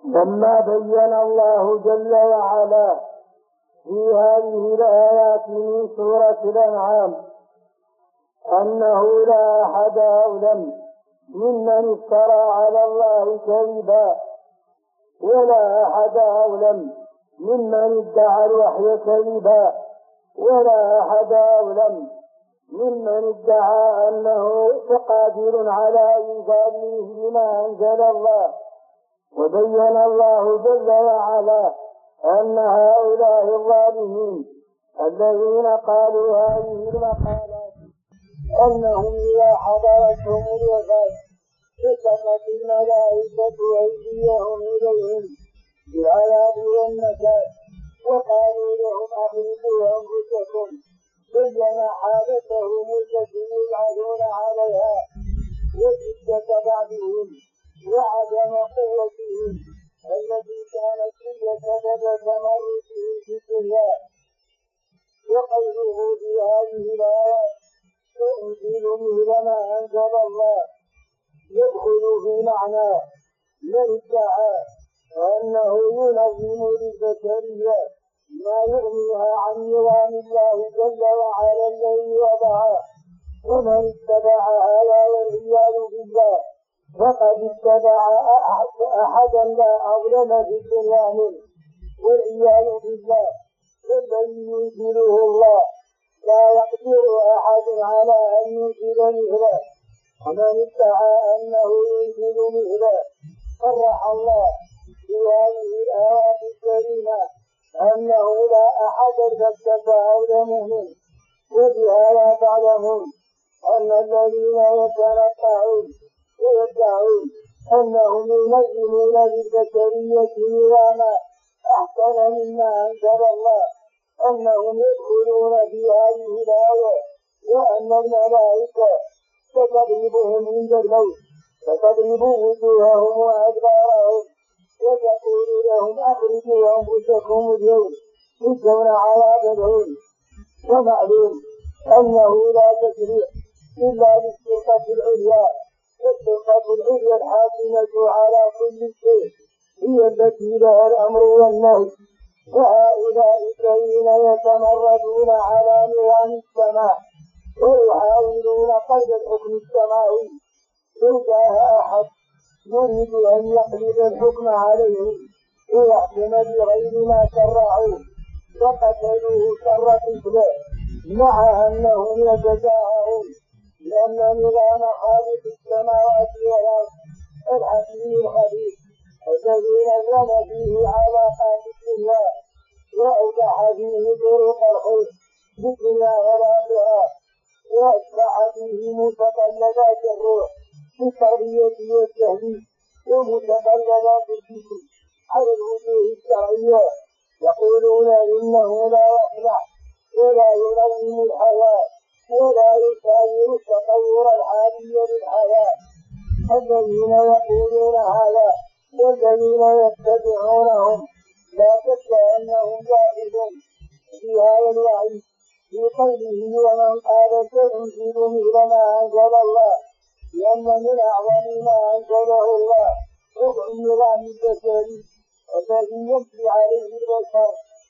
لما بين الله جل وعلا في هذه الآيات من سورة الأنعام أنه لا أحد أظلم ممن افترى على الله كذبا، ولا أحد أظلم ممن ادعى الوحي كذبا، ولا أحد أظلم ممن ادعى أنه قادر على إنزاله ما أنزل الله. وبين الله جل وعلا أن هؤلاء الظالمين الذين قالوا هذه المقالات أنهم إذا حضرتهم الوفاة كشفت الملائكة أيديهم إليهم بالعذاب والنكال وقالوا لهم أخرجوا أنفسكم، بين حالتهم التي يلعنون عليها وشدة بعضهم وعدم قوتهم التي كانت هي سبب تمردهم في الدنيا. وقوله في هذه الآيات تنزل مثل ما أنزل الله يدخل في معنى من ادعى أنه ينظم للبشرية ما يغنيها عن نظام الله جل وعلا الذي وضعه. ومن اتبع هذا والعياذ بالله فقد اتبع أحدا لا أظلم في الدنيا منه والعياذ بالله، والذي ينزله الله لا يقدر أحد على أن ينزل مثله. ومن ادعى أنه ينزل مثله صرح الله في هذه الآيات الكريمة أنه لا أحد كذب أظلم منه. وبهذا تعلمون أن الذين يتنطعون ويدعون أنهم ينزلون للبشرية نظاما أحسن مما أنزل الله أنهم يدخلون في هذه الآية وأن الملائكة ستضربهم عند الموت، فتضرب وجوههم وأدبارهم وتقول لهم أخرجوا أنفسكم اليوم تجزون عذاب الهون. ومعلوم أنه لا تشريع إلا للسلطة العليا، والسلطة العليا الحاكمة على كل شيء هي التي لها الأمر والنهي. وهؤلاء الذين يتمردون على نظام السماء ويحاولون قيد الحكم السماوي، إن جاء أحد يريد أن يقلب الحكم عليهم ويحكم بغير ما شرعوه فقتلوه شر قتله، مع أنهم يتجاهرون لأن نظام خالق السماوات والأرض الحكيم الخبير الذي نظم فيه علاقات الدنيا وأوضح فيه طرق الخير بالدنيا والآخرة، وأتبع فيه متطلبات الروح بالتربية والتهذيب ومتطلبات الجسم على الوجوه الشرعية. يقولون إنه لا يخلع ولا ينظم الحياة ولا يساير التطور الحالي للحياة. الذين يقولون هذا والذين يتبعونهم لا شك أنهم جاهلون في هذا الوعي في قوله ومن قال سأنزل مثل ما أنزل الله، لأن من أعظم ما أنزله الله هو النظام البشري الذي يمشي عليه البشر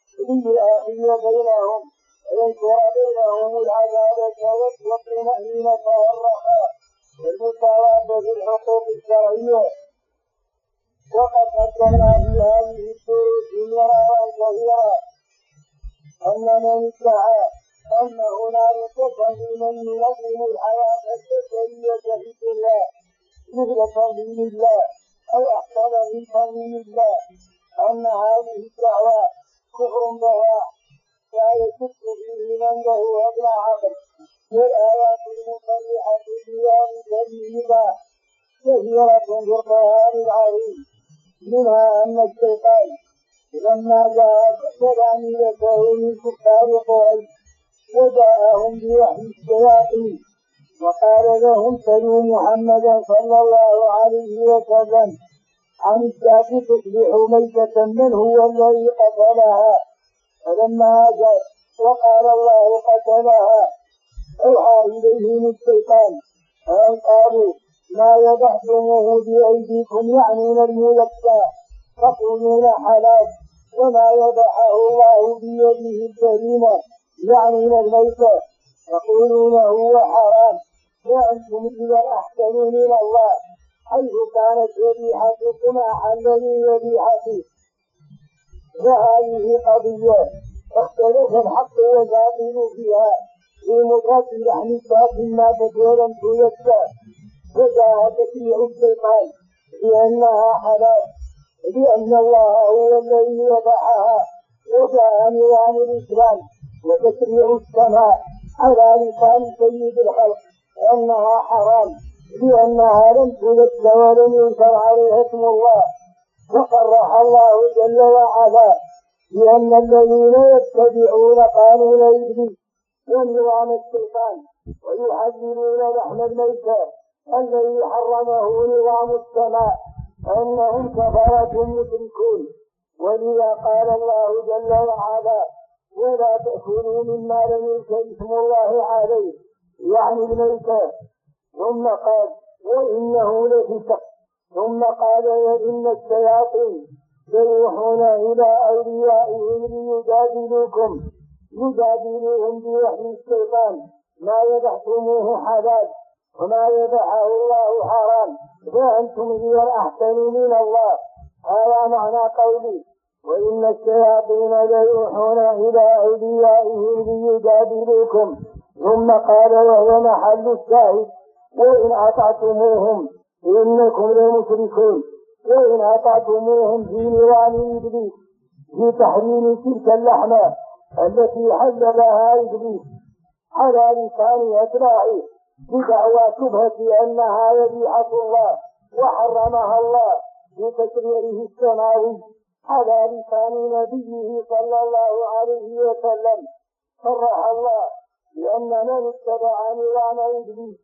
للآخية بينهم وينشر بينهم العدالة والطمأنينة والرخاء والمساواة في الحقوق الشرعية. وقد قدمنا في هذه الدروس مرارا كثيرا أن من ادعى أن هنالك تنظيما ينظم الحياة البشرية في الدنيا مثل تنظيم الله أو أحسن من تنظيم الله، أن هذه الدعوة كفر بها لا يشك فيه من له أدنى عقل. والآيات المصرحة ببيان سبيلها كثيرة في القرآن العظيم، منها أن الشيطان لما جاء تلاميذه من كفار قريش وجاءهم بوحي الشياطين وقال لهم سلوا محمدا صلى الله عليه وسلم عن الشاة تصبح ميتة من هو الذي قتلها، فلما جاء وقال الله قتلها أوحى إليهم الشيطان أن قالوا ما يضحكمه بأيديكم يعنون الملكة تقولون حلال وما يدعه الله بيده الكريمة يعني من الميتة تقولون هو حرام وأنتم إذا أحسنوا من الله حيث كانت ذبيحتكم أحل من ذبيحته. وهذه قضية اختلف الحق والباطل فيها في مطلق لحم الباطل ما تكون تيسر وجاء تشريع الشيطان بأنها حلال لأن الله هو الذي وضعها وجاء نظام الإسلام وتشريع السماء على لسان سيد الخلق أنها حرام لأنها لم تلد ولم ينكر عليها اسم الله. وصرح الله جل وعلا بأن الذين يتبعون قانون إبليس ونظام الشيطان ويحللون لحم الميتة الذي حرمه نظام السماء أنهم كفرة مشركون. ولذا قال الله جل وعلا ولا تأكلوا مما لم يذكر اسم الله عليه يعني الميتة. ثم قال وإنه لفسق. ثم قال وإن الشياطين يوحون إلى أوليائهم ليجادلوكم يجادلوهم بوحي الشيطان ما يدحتموه حلال وما يدحه الله حرام وأنتم إذا أحسنوا من الله. هذا معنى قولي وإن الشياطين ليوحون إلى أوليائهم ليجادلوكم. ثم قال وهو محل الشاهد وإن أطعتموهم إنكم لمشركون. وإن أطعتموهم في نظام إبليس في تحريم تلك اللحمة التي حللها إبليس على لسان أتباعه بدعوى شبهة أنها ذبيحة الله وحرمها الله بتشريعه السماوي على لسان نبيه صلى الله عليه وسلم. صرح الله لأن من اتبع نظام إبليس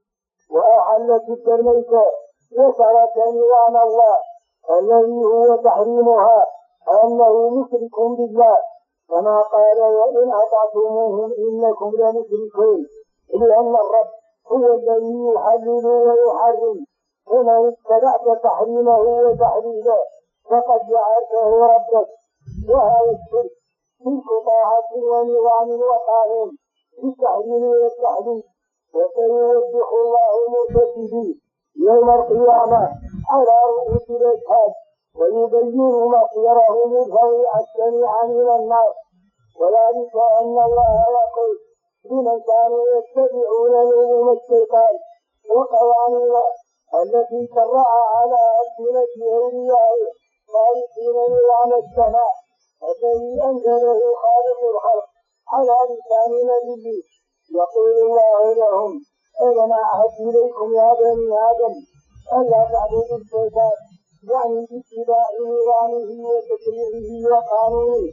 وأحل تلك الميتة وترك نظام الله الذي هو تحريمها أنه مشرك بالله كما قال وإن أطعتموهم إنكم لمشركون. لأن الرب هو الذي يحلل ويحرم ومن اتبعت تحريمه وتحليله فقد جعلته ربك. وهذا الشرك تلك طاعة ونظام وقائم بالتحريم والتحليل. وسيوضح الله مرتكبيه يوم القيامة على رؤوس الأشهاد ويبين مصيرهم الفوق السميع من النار. وذلك أن الله يقول لمن كانوا يتبعون نظام الشيطان وقوانينه التي شرع على ألسنة أوليائه خالقين نظام السماء الذي أنزله خالق الخلق على لسان نبيه. يقول الله لهم ألم أعهد إليكم يا بني آدم ألا تعبدوا الشيطان يعني باتباع نظامه وتشريعه وقانونه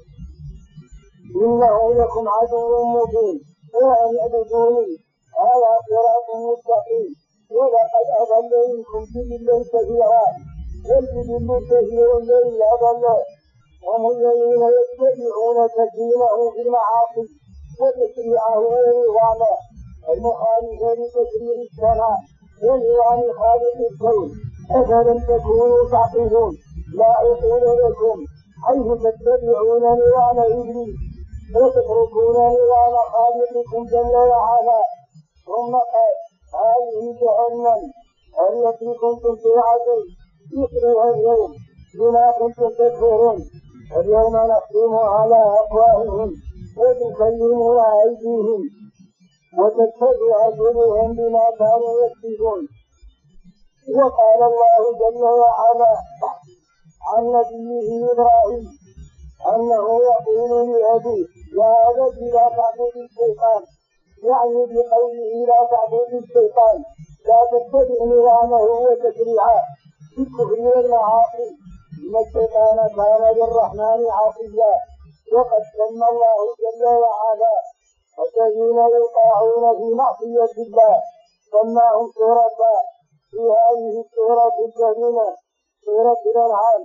إنه لكم عدو مبين وأن اعبدوني هذا صراط مستقيم. ولقد أضل منكم جبلا كثيرا والجبل كثير الذي أضله هم الذين يتبعون تدينه في المعاصي وتشريعه ونظامه المخالف لتشريع السماء ونظام خالق الكون. أفلم تكونوا تعقلون لا أقول لكم حيث تتبعون نظام إبليس وتتركون نظام خالقكم جل وعلا. ثم قال هذه جهنم التي كنتم توعدون اصلوها اليوم بما كنتم تكفرون. اليوم نختم على أفواههم وتكلمنا أيديهم وتشهد أرجلهم بما كانوا يكسبون. وقال الله جل وعلا عن نبيه إبراهيم أنه يقول لأبيه يا أبت لا تعبد الشيطان يعني بقوله لا تعبد الشيطان لا تتبع نظامه وتشريعه بالكفر والمعاصي إن الشيطان كان للرحمن عصيا. وقد سمى الله جل وعلا الذين يطاعون في معصية الله سماهم شركاء في هذه السورة الكريمة سورة الأنعام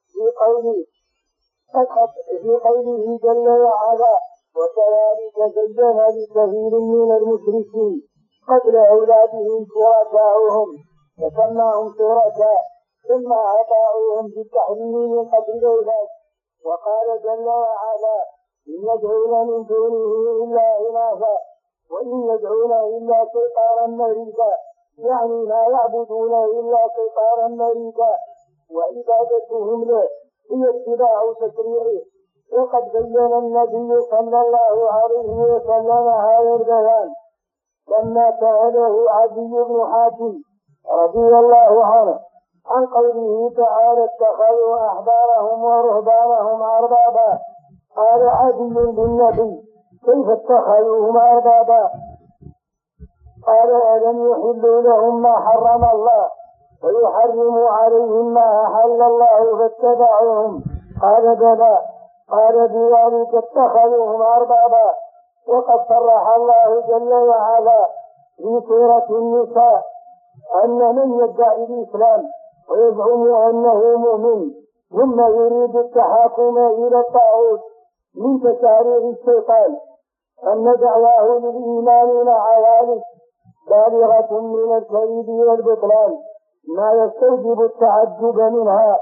في قوله جل وعلا وكذلك زين لكثير من المشركين قتل أولادهم شركاؤهم فسماهم شركاء في فلما أطاعوهم بالتحريم من قتل ذلك. وقال جل وعلا: إن يدعون من دونه إلا إناثا وإن يدعون إلا شيطانا مريدا، يعني لا يعبدون إلا شيطانا مريدا، وعبادتهم له هي اتباع تشريعه. وقد بين النبي صلى الله عليه وسلم هذا البيان لما سأله عدي بن حاتم رضي الله عنه عن قوله تعالى: اتخذوا أحبارهم ورهبانهم أربابا. قال عدي للنبي: كيف اتخذوهم أربابا؟ قال: ألم يحلوا لهم ما حرم الله ويحرموا عليهم ما أحل الله فاتبعوهم؟ قال: بلى. قال: بذلك اتخذوهم أربابا. وقد صرح الله جل وعلا في سورة النساء أن من يدعي الإسلام ويزعم أنه مؤمن ثم يريد التحاكم إلى الطاغوت من تشاريع الشيطان أن دعواه للإيمان مع ذلك بالغة من الكذب والبطلان ما يستوجب التعجب منها.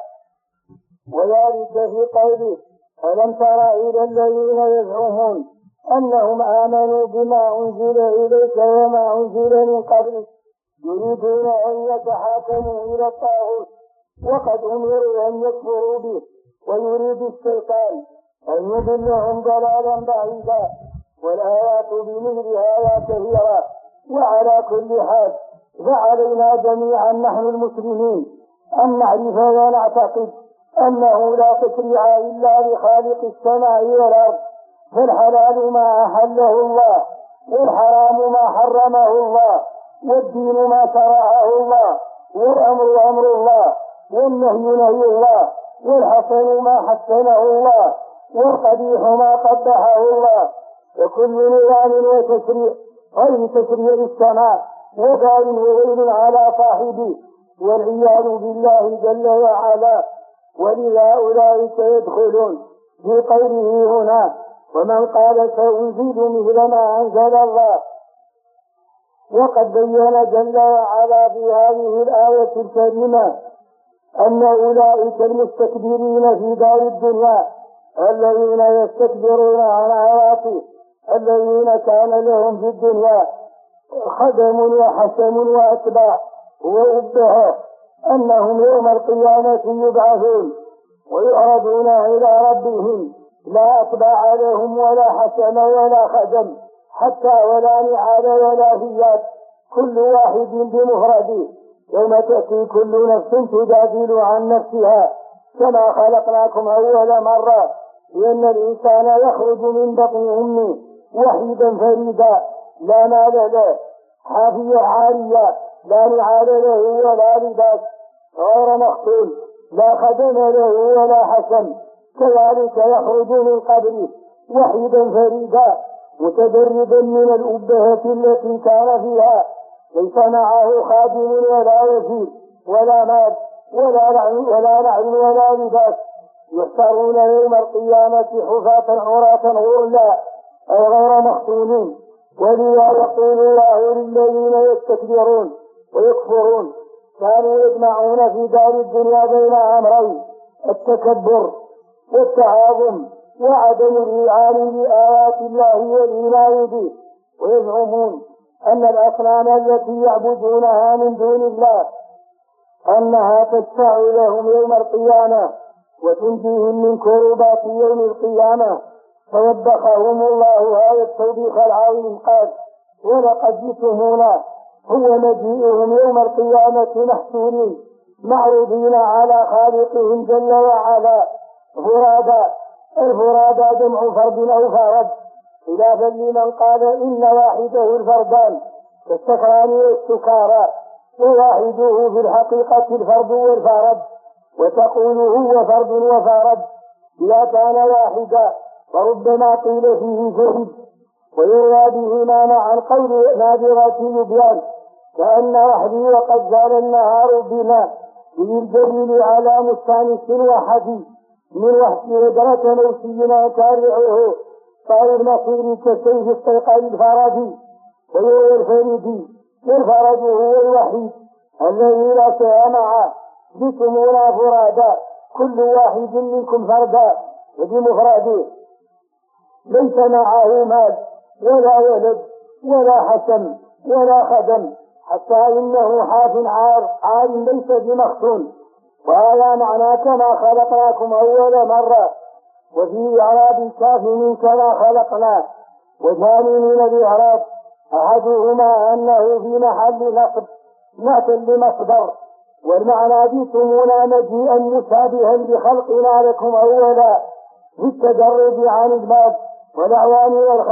وذلك في قوله: ألم تر إلى الذين يزعمون أنهم آمنوا بما أنزل إليك وما أنزل من قبلك يريدون أن يتحاكموا إلى الطاغوت وقد أمروا أن يكفروا به، ويريد الشيطان أن يضلهم ضلالا بعيدا. والآيات بمثل هذا كثيرة. وعلى كل حال فعلينا جميعا نحن المسلمين أن نعرف ونعتقد أنه لا تشريع إلا لخالق السماء والأرض، فالحلال ما أحله الله، والحرام ما حرمه الله، والدين ما شرعه الله، والأمر أمر الله، والنهي نهي الله، والحسن ما حسنه الله، والقبيح ما قبحه الله. وكل نظام وتشريع غير تشريع السماء وبال وويل على صاحبه والعياذ بالله جل وعلا. ولذا أولئك يدخلون في قوله هنا: ومن قال سأزيد مثل ما أنزل الله. وقد بين جل وعلا في هذه الآية الكريمة أن أولئك المستكبرين في دار الدنيا الذين يستكبرون عن آياته الذين كان لهم في الدنيا خدم وحشم وأتباع وأبهة أنهم يوم القيامة يبعثون ويعرضون إلى ربهم لا أتباع لهم ولا حشم ولا خدم حتى ولا نعال ولا هيات، كل واحد بمفرده. يوم تأتي كل نفس تجادل عن نفسها كما خلقناكم أول مرة، لأن الإنسان يخرج من بطن أمه وحيدا فريدا لا مال له، حافية عارية لا نعال له ولا لباس، غير مختول لا خدم له ولا حسن، كذلك يخرج من قبره وحيدا فريدا متدربا من الأبهة التي كان فيها، ليس معه خادم ولا وزير ولا مال ولا نعل ولا لباس. يحشرون يوم القيامة حفاة عراة غرلا أو غير مختونين. ولذا يقول الله للذين يستكبرون ويكفرون كانوا يجمعون في دار الدنيا بين أمرين: التكبر والتعاظم وعدم الإذعان بآيات الله والإيمان به. ويزعمون أن الأصنام التي يعبدونها من دون الله أنها تشفع لهم يوم القيامة وتنجيهم من كربات يوم القيامة. فوبخهم الله هذا التوبيخ العظيم قال: ولقد جئتمونا، هو مجيئهم يوم القيامة محشورين معروضين على خالقهم جل وعلا فرادا. الفرادا جمع فرد أو فرد، خلافا لمن قال إن واحده الفردان كالسكران والسكارى، وواحده في الحقيقة الفرد والفرد، وتقول هو فرد وفرد إذا كان واحدا، وربما قيل فيه فرد. ويروى بهما عن قول نادرة لبيان: كأن وحدي وقد زال النهار بنا، به الجليل على مستانس وحدي من وحد ودرة موسينا تارعه صار المصير كالسيف الطيق الفرد. ويروى الفرد، والفرد هو الوحيد الذي لا شيء معه جئتمونا فرادا كل واحد منكم فردا وبمفرده ليس معه مال ولا ولد ولا حسن ولا خدم، حتى إنه حاف عار ليس بمختون. وهذا معنى كما خلقناكم أول مرة، وفي إعراب كافٍ كما خلقنا، وثاني من الإعراب أحدهما أنه في محل نصب نعت لمصدر، والمعنى جئتمونا مجيئا مشابها بخلقنا لكم أولا في التدرج عن الباب والأعوان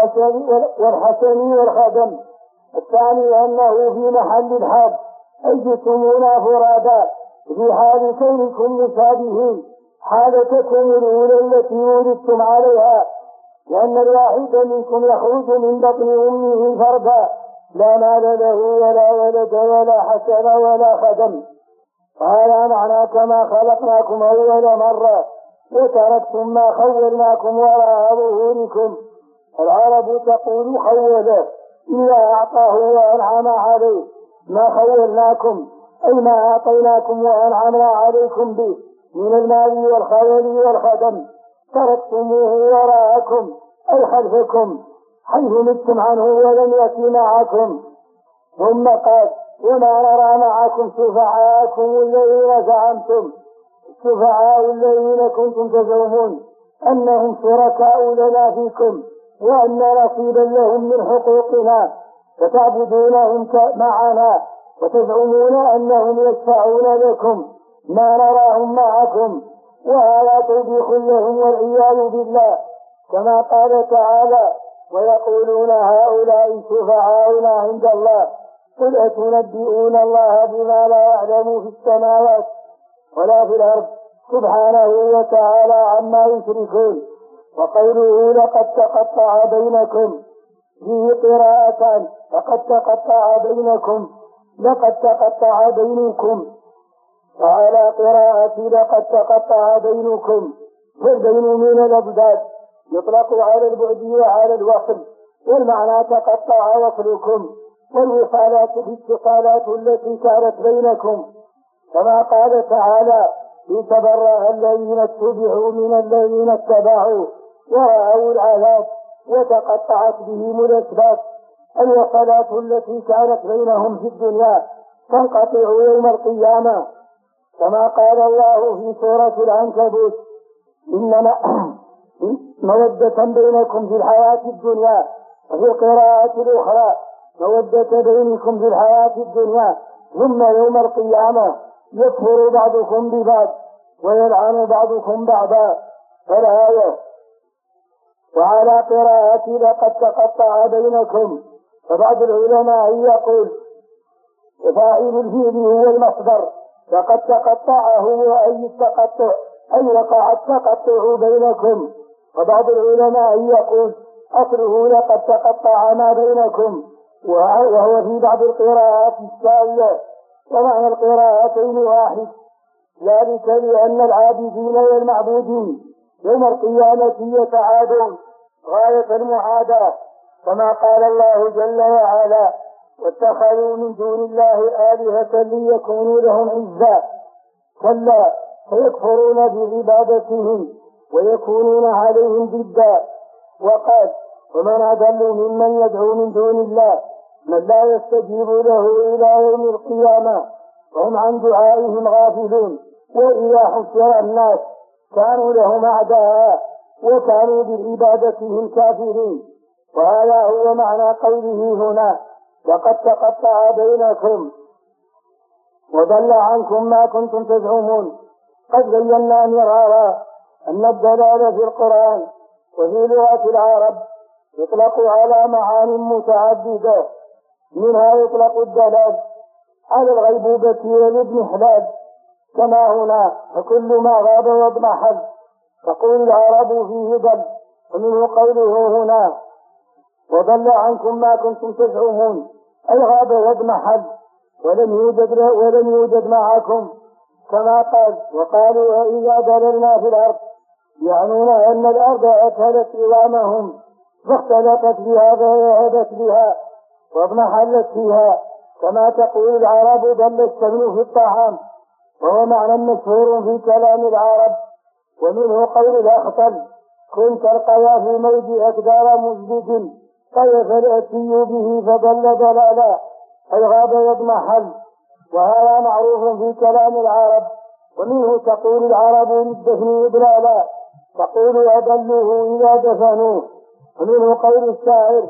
والحسن والخدم. الثاني أنه في محل الحال أي جئتمونا فرادا في حال كونكم مشابهين حالتكم الأولى التي ولدتم عليها، لأن الواحد منكم يخرج من بطن أمه فردا لا مال له ولا ولد ولا حسن ولا خدم. وهذا معنى كما خلقناكم أول مرة وتركتم ما خولناكم وراء ظهوركم. العرب تقول خوله إذا أعطاه وأنعم عليه، ما خولناكم أي ما أعطيناكم وأنعمنا عليكم به من المال والخيل والخدم، تركتموه وراءكم أي خلفكم حيث متم عنه ولم يأتي معكم. ثم قال وما نرى معكم شفعاءكم الذين زعمتم، الشفعاء الذين كنتم تزعمون أنهم شركاء لنا فيكم وأن نصيبا لهم من حقوقنا، فتعبدونهم معنا وتزعمون أنهم يشفعون لكم، ما نراهم معكم، وهذا توبيخ لهم والعياذ بالله. كما قال تعالى ويقولون هؤلاء شفعاؤنا عند الله قل أتنبئون الله بما لا يعلم في السماوات ولا في الأرض سبحانه وتعالى عما يشركون. وقوله لقد تقطع بينكم فيه قراءتان لقد تقطع بينكم لقد تقطع بينكم، وعلى قراءة لقد تقطع بينكم. والبين من الأبداد يطلق على البعد وعلى الوصل، والمعنى تقطع وصلكم، والوصالات الاتصالات التي كانت بينكم، كما قال تعالى لتبرأ الذين اتبعوا من الذين اتبعوا ورأوا العذاب وتقطعت بهم الأسباب. الوصلات التي كانت بينهم في الدنيا تنقطع يوم القيامة، كما قال الله في سورة العنكبوت إنما مودة بينكم في الحياة الدنيا، وفي القراءة الأخرى مودة بينكم في الحياة الدنيا ثم يوم القيامة يكفر بعضكم ببعض ويلعن بعضكم بعضا. الآية. وعلى قراءة لقد تقطع بينكم، فبعض العلماء يقول فاعل الفعل هو المصدر، لقد تقطع هو أي التقطع أي وقع التقطع بينكم. وبعض العلماء يقول أصله لقد تقطع ما بينكم، وهو في بعض القراءات الساوية، ومعنى القراءتين واحد، ذلك لأن العابدين والمعبودين يوم القيامة يتعادون غاية المعاداة، كما قال الله جل وعلا واتخذوا من دون الله آلهة ليكونوا لهم عزا، كلا فيكفرون بعبادتهم ويكونون عليهم ضدا. وقال ومن أضل ممن يدعو من دون الله من لا يستجيب له إلى يوم القيامة وهم عن دعائهم غافلون، وإذا حشر الناس كانوا لهم أعداء وكانوا بعبادتهم كافرين. وهذا هو معنى قوله هنا لقد تقطع بينكم وضل عنكم ما كنتم تزعمون. قد بينا مرارا أن الدلالة في القرآن وفي لغة العرب يطلق على معان متعددة، منها يطلق الدلال على الغيبوبة والاضمحلال كما هنا فكل ما غاب واضمحل، تقول العرب فيه ضل، ومنه قوله هنا وضل عنكم ما كنتم تزعمون أي غاب واضمحل ولم يوجد معكم، كما قال وقالوا وإذا ضللنا في الأرض، يعنون أن الأرض أكلت عظامهم فاختلطت بها فذهبت بها واضمحلت فيها، كما تقول العرب ضل السمن في الطعام وهو معنى مشهور في كلام العرب. ومنه قول الأخطل: كنت القيا في موج أكدار مثبت طيف الأتي به فضل ضلالا، أي غاب يضمحل. وهذا معروف في كلام العرب. ومنه تقول العرب للدفن إضلالا، تقول أضلوه إذا دفنوه. ومنه قول الشاعر: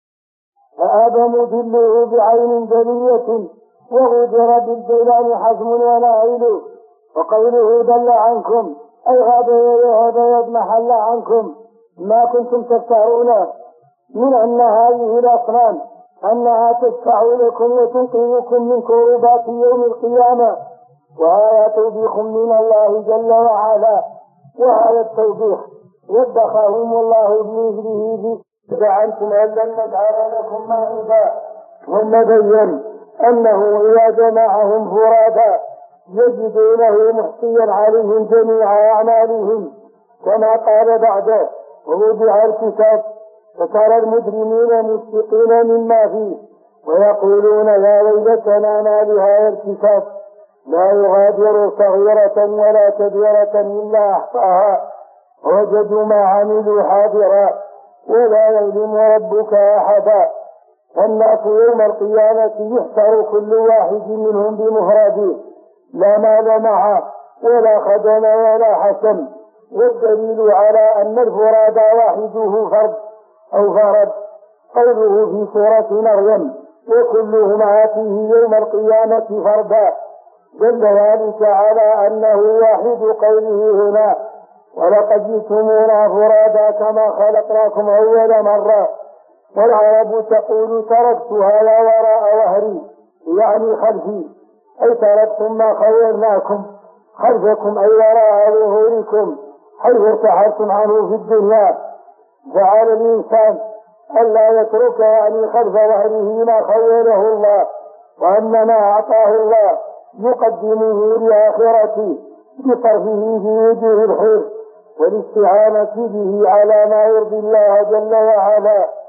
فآب مدله بعين دلية وغدر بالجيلان حزم ونائل. وقوله ضل عنكم أي غاب وذهب يضمحل عنكم ما كنتم تفترون من أن هذه الأصنام أنها تشفع لكم وتنقذكم من كروبات يوم القيامة. وهذا توبيخ من الله جل وعلا. وهذا التوبيخ وبخهم الله بإذنه زعمتم أن لن نجعل لكم موعدا. ثم بين أنه إذا جمعهم فرادا يجدونه محصيا عليهم جميع أعمالهم، كما قال بعده: ووضع الكتاب فترى المجرمين مشفقين مما فيه ويقولون يا ويلتنا ما لهذا الكتاب لا يغادر صغيرة ولا كبيرة إلا أحصاها ووجدوا ما عملوا حاضرا ولا يظلم ربك أحدا. والناس يوم القيامة يحشر كل واحد منهم بمفرده لا مال معه ولا خدم ولا حسن. والدليل على أن الفراد واحده فرد أو فرد قوله في سورة مريم: وكلهم آتيه يوم القيامة فردا، دل ذلك على أنه واحد قوله هنا: ولقد جئتمونا فرادا كما خلقناكم أول مرة. والعرب تقول: تركت هذا وراء ظهري، يعني خلفي، أي تركتم ما خيرناكم خلفكم أي وراء ظهوركم حيث ارتحلتم عنه في الدنيا. فعلى الإنسان ألا يترك يعني خلف ظهره ما خيره الله، وأن ما أعطاه الله يقدمه لآخرته بصرفه في وجوه الخير والاستعانة به على ما يرضي الله جل وعلا.